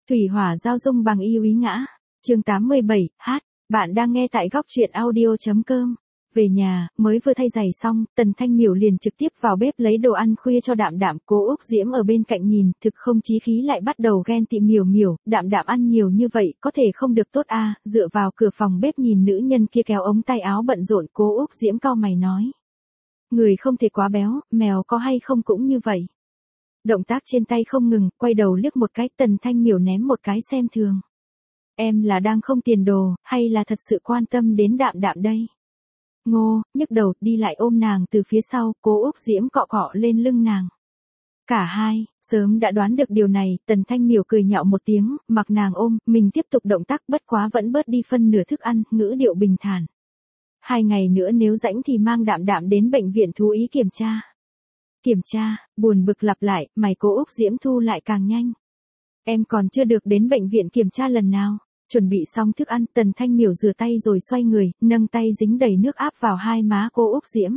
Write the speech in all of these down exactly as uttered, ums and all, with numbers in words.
Thủy hỏa giao dung bằng yêu ý ngã. Chương tám mươi bảy, hát. Bạn đang nghe tại góc truyện audio chấm com. Về nhà, mới vừa thay giày xong, Tần Thanh Miểu liền trực tiếp vào bếp lấy đồ ăn khuya cho Đạm Đạm. Cố Úc Diễm ở bên cạnh nhìn, thực không chí khí lại bắt đầu ghen tị. Miểu Miểu, Đạm Đạm ăn nhiều như vậy, có thể không được tốt à? Dựa vào cửa phòng bếp nhìn nữ nhân kia kéo ống tay áo bận rộn, Cố Úc Diễm cau mày nói. Người không thể quá béo, mèo có hay không cũng như vậy. Động tác trên tay không ngừng, quay đầu liếc một cái. Tần Thanh Miểu ném một cái xem thường. Em là đang không tiền đồ, hay là thật sự quan tâm đến Đạm Đạm đây? Ngô, nhức đầu, đi lại ôm nàng từ phía sau. Cố Úc Diễm cọ cọ lên lưng nàng. Cả hai, sớm đã đoán được điều này. Tần Thanh Miểu cười nhạo một tiếng, mặc nàng ôm, mình tiếp tục động tác, bất quá vẫn bớt đi phân nửa thức ăn, ngữ điệu bình thản. Hai ngày nữa nếu rảnh thì mang Đạm Đạm đến bệnh viện thú y kiểm tra. Kiểm tra, buồn bực lặp lại, mày Cố Úc Diễm thu lại càng nhanh. Em còn chưa được đến bệnh viện kiểm tra lần nào. Chuẩn bị xong thức ăn, Tần Thanh Miểu rửa tay rồi xoay người, nâng tay dính đầy nước áp vào hai má Cố Úc Diễm.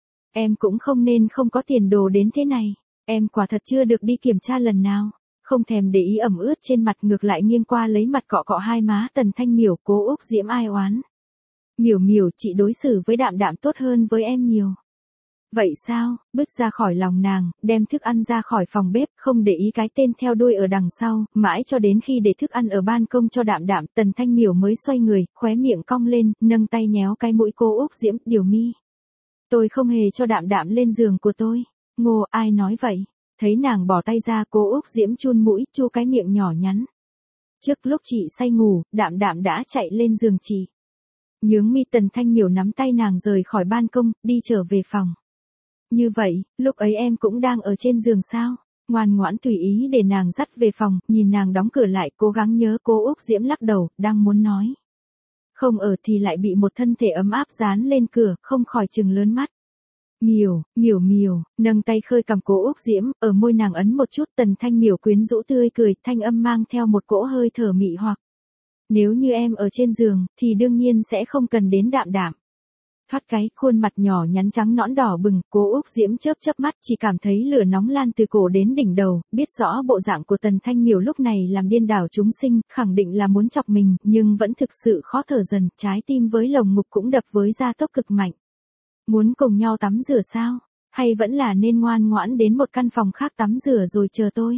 Em cũng không nên không có tiền đồ đến thế này. Em quả thật chưa được đi kiểm tra lần nào. Không thèm để ý ẩm ướt trên mặt, ngược lại nghiêng qua lấy mặt cọ cọ hai má Tần Thanh Miểu. Cố Úc Diễm ai oán. Miểu Miểu, chị đối xử với Đạm Đạm tốt hơn với em nhiều. Vậy sao? Bước ra khỏi lòng nàng, đem thức ăn ra khỏi phòng bếp, không để ý cái tên theo đuôi ở đằng sau, mãi cho đến khi để thức ăn ở ban công cho Đạm Đạm, Tần Thanh Miểu mới xoay người, khóe miệng cong lên, nâng tay nhéo cái mũi Cố Úc Diễm, điều mi. Tôi không hề cho Đạm Đạm lên giường của tôi. Ngô, ai nói vậy? Thấy nàng bỏ tay ra, Cố Úc Diễm chun mũi, chu cái miệng nhỏ nhắn. Trước lúc chị say ngủ, Đạm Đạm đã chạy lên giường chị. Nhướng mi. Tần Thanh Miểu nắm tay nàng rời khỏi ban công, đi trở về phòng. Như vậy, lúc ấy em cũng đang ở trên giường sao? Ngoan ngoãn tùy ý để nàng dắt về phòng, nhìn nàng đóng cửa lại, cố gắng nhớ. Cố Úc Diễm lắc đầu, đang muốn nói. Không ở thì lại bị một thân thể ấm áp dán lên cửa, không khỏi trừng lớn mắt. Miểu, Miểu Miểu, nâng tay khơi cằm Cố Úc Diễm, ở môi nàng ấn một chút. Tần Thanh Miểu quyến rũ tươi cười, thanh âm mang theo một cỗ hơi thở mị hoặc. Nếu như em ở trên giường, thì đương nhiên sẽ không cần đến Đạm Đạm. Thoát cái, khuôn mặt nhỏ nhắn trắng nõn đỏ bừng, Cố Úc Diễm chớp chớp mắt, chỉ cảm thấy lửa nóng lan từ cổ đến đỉnh đầu, biết rõ bộ dạng của Tần Thanh Miểu lúc này làm điên đảo chúng sinh, khẳng định là muốn chọc mình, nhưng vẫn thực sự khó thở dần, trái tim với lồng ngực cũng đập với gia tốc cực mạnh. Muốn cùng nhau tắm rửa sao? Hay vẫn là nên ngoan ngoãn đến một căn phòng khác tắm rửa rồi chờ tôi?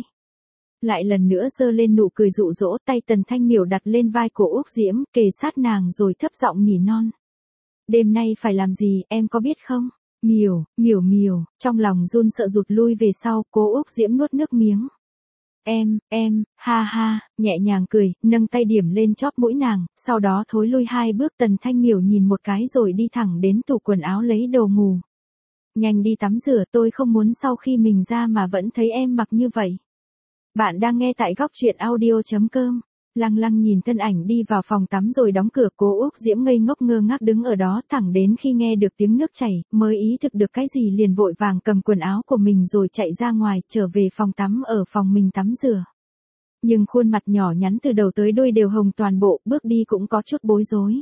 Lại lần nữa giơ lên nụ cười dụ dỗ, tay Tần Thanh Miểu đặt lên vai Cố Úc Diễm, kề sát nàng rồi thấp giọng nỉ non. Đêm nay phải làm gì, em có biết không? Miểu, Miểu Miểu, trong lòng run sợ rụt lui về sau. Cố Úc Diễm nuốt nước miếng. Em, em, ha ha, nhẹ nhàng cười, nâng tay điểm lên chóp mũi nàng, sau đó thối lui hai bước. Tần Thanh Miểu nhìn một cái rồi đi thẳng đến tủ quần áo lấy đồ ngủ. Nhanh đi tắm rửa, tôi không muốn sau khi mình ra mà vẫn thấy em mặc như vậy. Bạn đang nghe tại góc truyện audio chấm com. Lăng lăng nhìn thân ảnh đi vào phòng tắm rồi đóng cửa. Cố Úc Diễm ngây ngốc ngơ ngác đứng ở đó, thẳng đến khi nghe được tiếng nước chảy, mới ý thức được cái gì, liền vội vàng cầm quần áo của mình rồi chạy ra ngoài, trở về phòng tắm. Ở phòng mình tắm rửa. Nhưng khuôn mặt nhỏ nhắn từ đầu tới đuôi đều hồng toàn bộ, bước đi cũng có chút bối rối.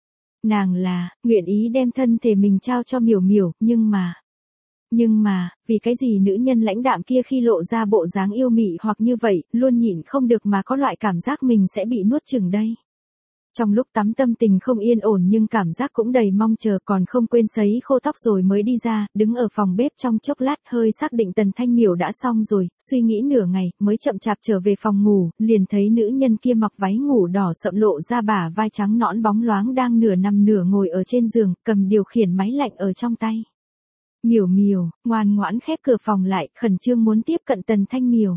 Nàng là, nguyện ý đem thân thể mình trao cho Miểu Miểu, nhưng mà... Nhưng mà, vì cái gì nữ nhân lãnh đạm kia khi lộ ra bộ dáng yêu mị hoặc như vậy, luôn nhịn không được mà có loại cảm giác mình sẽ bị nuốt chửng đây. Trong lúc tắm tâm tình không yên ổn nhưng cảm giác cũng đầy mong chờ, còn không quên sấy khô tóc rồi mới đi ra, đứng ở phòng bếp trong chốc lát, hơi xác định Tần Thanh Miểu đã xong rồi, suy nghĩ nửa ngày, mới chậm chạp trở về phòng ngủ, liền thấy nữ nhân kia mặc váy ngủ đỏ sậm lộ ra bả vai trắng nõn bóng loáng đang nửa nằm nửa ngồi ở trên giường, cầm điều khiển máy lạnh ở trong tay. Miểu Miểu, ngoan ngoãn khép cửa phòng lại, khẩn trương muốn tiếp cận Tần Thanh Miểu.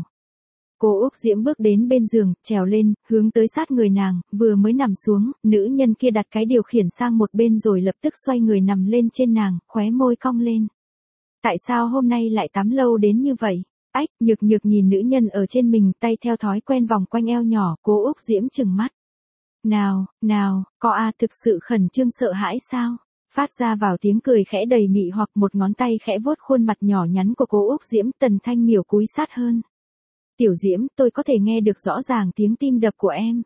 Cố Úc Diễm bước đến bên giường, trèo lên, hướng tới sát người nàng, vừa mới nằm xuống, nữ nhân kia đặt cái điều khiển sang một bên rồi lập tức xoay người nằm lên trên nàng, khóe môi cong lên. Tại sao hôm nay lại tắm lâu đến như vậy? Ách, nhược nhược nhìn nữ nhân ở trên mình, tay theo thói quen vòng quanh eo nhỏ. Cố Úc Diễm trừng mắt. Nào, nào, có a thực sự khẩn trương sợ hãi sao? Phát ra vào tiếng cười khẽ đầy mị hoặc, một ngón tay khẽ vuốt khuôn mặt nhỏ nhắn của Cố Úc Diễm. Tần Thanh Miểu cúi sát hơn. Tiểu Diễm, tôi có thể nghe được rõ ràng tiếng tim đập của em.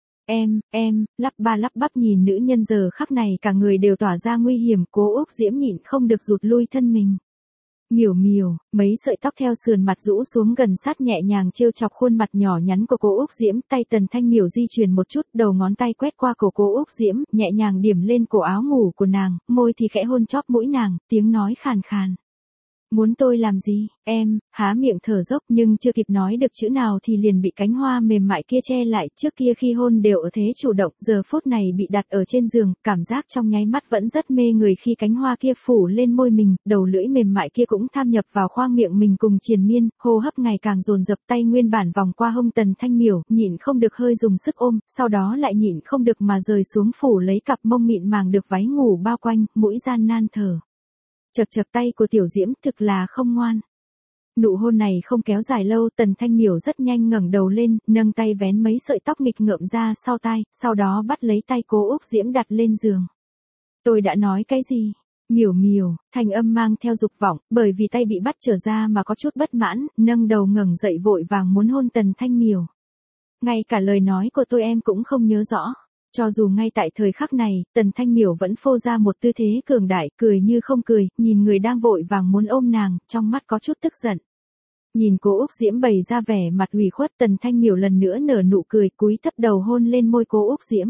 Em, em, lắp ba lắp bắp nhìn nữ nhân giờ khắc này cả người đều tỏa ra nguy hiểm. Cố Úc Diễm nhịn không được rụt lui thân mình. Miểu miểu, mấy sợi tóc theo sườn mặt rũ xuống gần sát nhẹ nhàng trêu chọc khuôn mặt nhỏ nhắn của cô Úc Diễm, tay Tần Thanh Miểu di chuyển một chút, đầu ngón tay quét qua cổ cô Úc Diễm, nhẹ nhàng điểm lên cổ áo ngủ của nàng, môi thì khẽ hôn chóp mũi nàng, tiếng nói khàn khàn. Muốn tôi làm gì? Em, há miệng thở dốc nhưng chưa kịp nói được chữ nào thì liền bị cánh hoa mềm mại kia che lại, trước kia khi hôn đều ở thế chủ động, giờ phút này bị đặt ở trên giường, cảm giác trong nháy mắt vẫn rất mê người khi cánh hoa kia phủ lên môi mình, đầu lưỡi mềm mại kia cũng tham nhập vào khoang miệng mình cùng triền miên, hô hấp ngày càng dồn dập, tay nguyên bản vòng qua hông Tần Thanh Miểu, nhịn không được hơi dùng sức ôm, sau đó lại nhịn không được mà rời xuống phủ lấy cặp mông mịn màng được váy ngủ bao quanh, mũi gian nan thở. Chật chật tay của Tiểu Diễm thực là không ngoan. Nụ hôn này không kéo dài lâu, Tần Thanh Miểu rất nhanh ngẩng đầu lên, nâng tay vén mấy sợi tóc nghịch ngợm ra sau tai, sau đó bắt lấy tay cô Úc Diễm đặt lên giường. Tôi đã nói cái gì? Miểu miểu, thanh âm mang theo dục vọng, bởi vì tay bị bắt trở ra mà có chút bất mãn, nâng đầu ngẩng dậy vội vàng muốn hôn Tần Thanh Miểu. Ngay cả lời nói của tôi em cũng không nhớ rõ. Cho dù ngay tại thời khắc này, Tần Thanh Miểu vẫn phô ra một tư thế cường đại, cười như không cười, nhìn người đang vội vàng muốn ôm nàng, trong mắt có chút tức giận. Nhìn cô Úc Diễm bày ra vẻ mặt ủy khuất, Tần Thanh Miểu lần nữa nở nụ cười, cúi thấp đầu hôn lên môi cô Úc Diễm.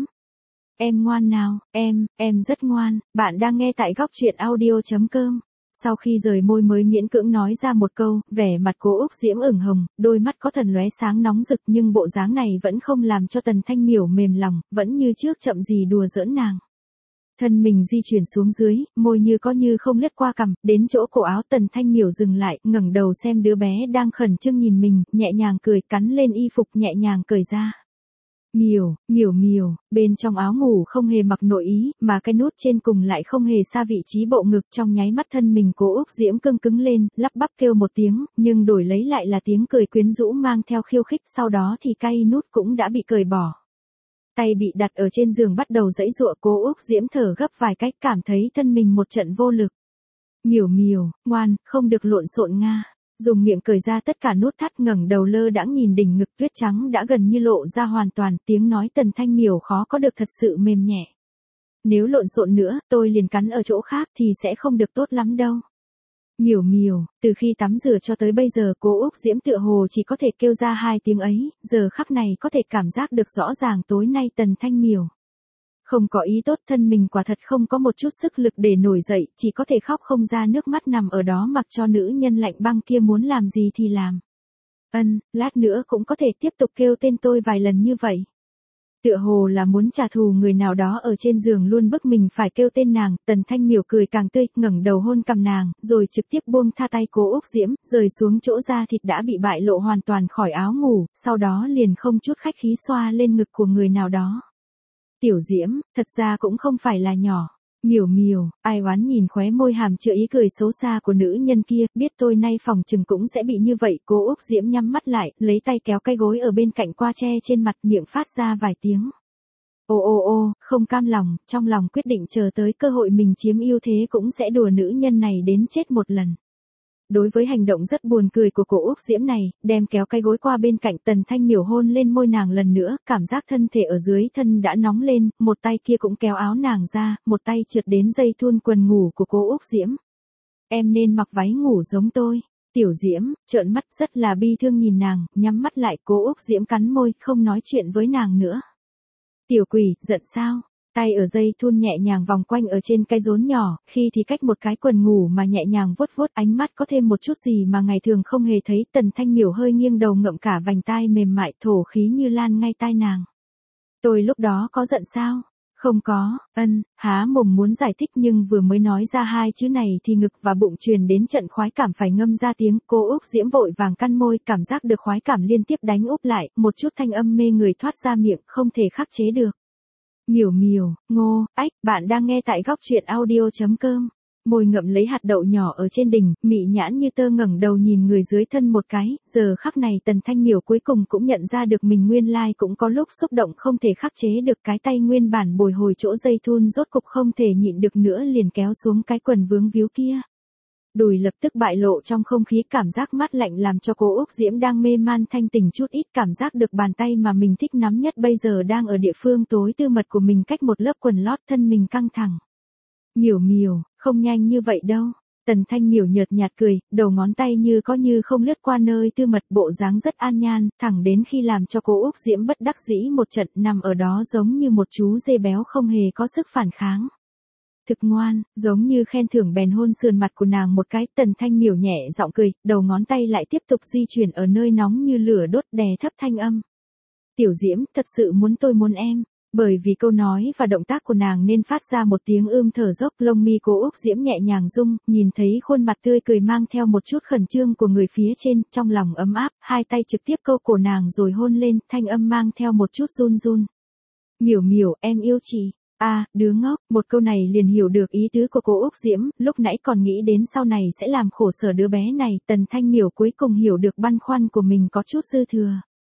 Em ngoan nào, em, em rất ngoan, bạn đang nghe tại góc truyện audio chấm com. Sau khi rời môi mới miễn cưỡng nói ra một câu, vẻ mặt cô Úc Diễm ửng hồng, đôi mắt có thần lóe sáng nóng rực nhưng bộ dáng này vẫn không làm cho Tần Thanh Miểu mềm lòng, vẫn như trước chậm gì đùa giỡn nàng. Thân mình di chuyển xuống dưới, môi như có như không lướt qua cằm, đến chỗ cổ áo Tần Thanh Miểu dừng lại, ngẩng đầu xem đứa bé đang khẩn trương nhìn mình, nhẹ nhàng cười, cắn lên y phục nhẹ nhàng cởi ra. Miểu, miểu miểu, bên trong áo ngủ không hề mặc nội ý, mà cái nút trên cùng lại không hề xa vị trí bộ ngực, trong nháy mắt thân mình cô Úc Diễm cưng cứng lên, lắp bắp kêu một tiếng, nhưng đổi lấy lại là tiếng cười quyến rũ mang theo khiêu khích, sau đó thì cây nút cũng đã bị cởi bỏ. Tay bị đặt ở trên giường bắt đầu giãy giụa, cô Úc Diễm thở gấp vài cách, cảm thấy thân mình một trận vô lực. Miểu miểu, ngoan, không được lộn xộn nga. Dùng miệng cởi ra tất cả nút thắt, ngẩng đầu lơ đãng nhìn đỉnh ngực tuyết trắng đã gần như lộ ra hoàn toàn, tiếng nói Tần Thanh Miểu khó có được thật sự mềm nhẹ. Nếu lộn xộn nữa, tôi liền cắn ở chỗ khác thì sẽ không được tốt lắm đâu. Miểu miểu, từ khi tắm rửa cho tới bây giờ cô Úc Diễm tựa hồ chỉ có thể kêu ra hai tiếng ấy, giờ khắc này có thể cảm giác được rõ ràng tối nay Tần Thanh Miểu không có ý tốt, thân mình quả thật không có một chút sức lực để nổi dậy, chỉ có thể khóc không ra nước mắt nằm ở đó mặc cho nữ nhân lạnh băng kia muốn làm gì thì làm. Ân, lát nữa cũng có thể tiếp tục kêu tên tôi vài lần như vậy. Tựa hồ là muốn trả thù người nào đó ở trên giường luôn bức mình phải kêu tên nàng, Tần Thanh Miểu cười càng tươi, ngẩng đầu hôn cằm nàng, rồi trực tiếp buông tha tay cô Úc Diễm, rời xuống chỗ da thịt đã bị bại lộ hoàn toàn khỏi áo ngủ, sau đó liền không chút khách khí xoa lên ngực của người nào đó. Tiểu Diễm, thật ra cũng không phải là nhỏ. Miểu miểu, ai oán nhìn khóe môi hàm chứa ý cười xấu xa của nữ nhân kia, biết tôi nay phòng chừng cũng sẽ bị như vậy, cô Úc Diễm nhắm mắt lại, lấy tay kéo cái gối ở bên cạnh qua che trên mặt, miệng phát ra vài tiếng. Ô ô ô, không cam lòng, trong lòng quyết định chờ tới cơ hội mình chiếm ưu thế cũng sẽ đùa nữ nhân này đến chết một lần. Đối với hành động rất buồn cười của cô Úc Diễm này, đem kéo cái gối qua bên cạnh Tần Thanh Miểu hôn lên môi nàng lần nữa, cảm giác thân thể ở dưới thân đã nóng lên, một tay kia cũng kéo áo nàng ra, một tay trượt đến dây thun quần ngủ của cô Úc Diễm. Em nên mặc váy ngủ giống tôi. Tiểu Diễm, trợn mắt rất là bi thương nhìn nàng, nhắm mắt lại, cô Úc Diễm cắn môi, không nói chuyện với nàng nữa. Tiểu quỷ, giận sao? Tay ở dây thun nhẹ nhàng vòng quanh ở trên cái rốn nhỏ, khi thì cách một cái quần ngủ mà nhẹ nhàng vuốt vuốt, ánh mắt có thêm một chút gì mà ngày thường không hề thấy. Tần Thanh Miểu hơi nghiêng đầu ngậm cả vành tai mềm mại, thổ khí như lan ngay tai nàng. Tôi lúc đó có giận sao? Không có. Ân, há mồm muốn giải thích nhưng vừa mới nói ra hai chữ này thì ngực và bụng truyền đến trận khoái cảm phải ngâm ra tiếng. Cô Úc Diễm vội vàng căn môi, cảm giác được khoái cảm liên tiếp đánh úp lại, một chút thanh âm mê người thoát ra miệng, không thể khắc chế được. Miểu miểu, ngô, ách, bạn đang nghe tại góc truyện audio chấm com. Môi ngậm lấy hạt đậu nhỏ ở trên đỉnh, mị nhãn như tơ ngẩng đầu nhìn người dưới thân một cái, giờ khắc này Tần Thanh Miểu cuối cùng cũng nhận ra được mình nguyên lai cũng có lúc xúc động không thể khắc chế được, cái tay nguyên bản bồi hồi chỗ dây thun rốt cục không thể nhịn được nữa liền kéo xuống cái quần vướng víu kia. Đùi lập tức bại lộ trong không khí, cảm giác mát lạnh làm cho cô Úc Diễm đang mê man thanh tỉnh chút ít, cảm giác được bàn tay mà mình thích nắm nhất bây giờ đang ở địa phương tối tư mật của mình cách một lớp quần lót, thân mình căng thẳng. Miểu miểu, không nhanh như vậy đâu. Tần Thanh Miểu nhợt nhạt cười, đầu ngón tay như có như không lướt qua nơi tư mật, bộ dáng rất an nhan, thẳng đến khi làm cho cô Úc Diễm bất đắc dĩ một trận, nằm ở đó giống như một chú dê béo không hề có sức phản kháng. Thực ngoan, giống như khen thưởng bèn hôn sườn mặt của nàng một cái. Tần Thanh Miểu nhẹ giọng cười, đầu ngón tay lại tiếp tục di chuyển ở nơi nóng như lửa đốt, đè thấp thanh âm. Tiểu Diễm, thật sự muốn tôi muốn em. Bởi vì câu nói và động tác của nàng nên phát ra một tiếng ưm thở dốc, lông mi cô Úc Diễm nhẹ nhàng rung, nhìn thấy khuôn mặt tươi cười mang theo một chút khẩn trương của người phía trên, trong lòng ấm áp, hai tay trực tiếp câu cổ nàng rồi hôn lên, thanh âm mang theo một chút run run. Miểu Miểu, em yêu chị. A, à, đứa ngốc, một câu này liền hiểu được ý tứ của cô Úc Diễm, lúc nãy còn nghĩ đến sau này sẽ làm khổ sở đứa bé này, Tần Thanh Miểu cuối cùng hiểu được băn khoăn của mình có chút dư thừa.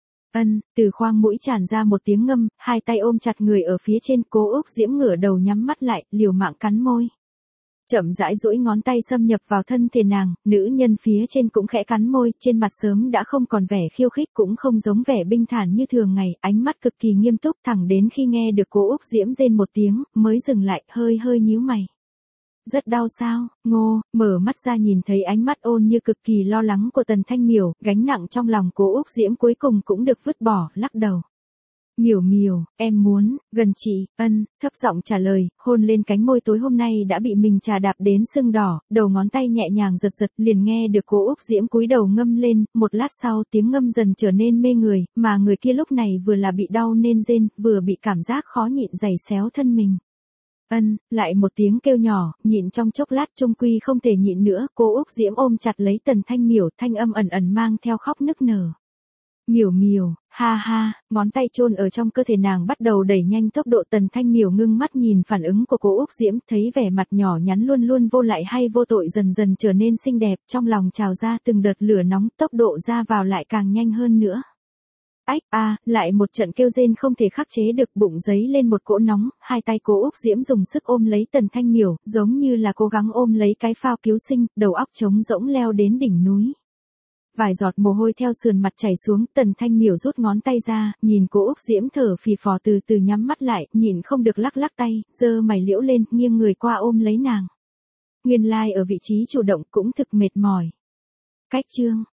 Ân, từ khoang mũi tràn ra một tiếng ngâm, hai tay ôm chặt người ở phía trên, cô Úc Diễm ngửa đầu nhắm mắt lại, liều mạng cắn môi. Chậm rãi duỗi ngón tay xâm nhập vào thân thể nàng, nữ nhân phía trên cũng khẽ cắn môi, trên mặt sớm đã không còn vẻ khiêu khích, cũng không giống vẻ bình thản như thường ngày, ánh mắt cực kỳ nghiêm túc, thẳng đến khi nghe được cô Úc Diễm rên một tiếng, mới dừng lại, hơi hơi nhíu mày. Rất đau sao? Ngô, mở mắt ra nhìn thấy ánh mắt ôn như cực kỳ lo lắng của Tần Thanh Miểu, gánh nặng trong lòng cô Úc Diễm cuối cùng cũng được vứt bỏ, lắc đầu. Miểu Miểu, em muốn, gần chị, ân, thấp giọng trả lời, hôn lên cánh môi tối hôm nay đã bị mình trà đạp đến sưng đỏ, đầu ngón tay nhẹ nhàng giật giật, liền nghe được cô Úc Diễm cúi đầu ngâm lên, một lát sau tiếng ngâm dần trở nên mê người, mà người kia lúc này vừa là bị đau nên rên, vừa bị cảm giác khó nhịn giày xéo thân mình. Ân, lại một tiếng kêu nhỏ, nhịn trong chốc lát trung quy không thể nhịn nữa, cô Úc Diễm ôm chặt lấy Tần Thanh Miểu, thanh âm ẩn ẩn mang theo khóc nức nở. Miểu Miểu, ha ha, ngón tay chôn ở trong cơ thể nàng bắt đầu đẩy nhanh tốc độ. Tần Thanh Miểu ngưng mắt nhìn phản ứng của cô Úc Diễm, thấy vẻ mặt nhỏ nhắn luôn luôn vô lại hay vô tội dần dần trở nên xinh đẹp, trong lòng trào ra từng đợt lửa nóng, tốc độ ra vào lại càng nhanh hơn nữa. Ách, a, à, lại một trận kêu rên không thể khắc chế được, bụng giấy lên một cỗ nóng, hai tay cô Úc Diễm dùng sức ôm lấy Tần Thanh Miểu, giống như là cố gắng ôm lấy cái phao cứu sinh, đầu óc trống rỗng leo đến đỉnh núi. Vài giọt mồ hôi theo sườn mặt chảy xuống, Tần Thanh Miểu rút ngón tay ra, nhìn cô Úc Diễm thở phì phò từ từ nhắm mắt lại, nhìn không được lắc lắc tay, giơ mày liễu lên, nghiêng người qua ôm lấy nàng. Nguyên lai like ở vị trí chủ động cũng thực mệt mỏi. Cách chương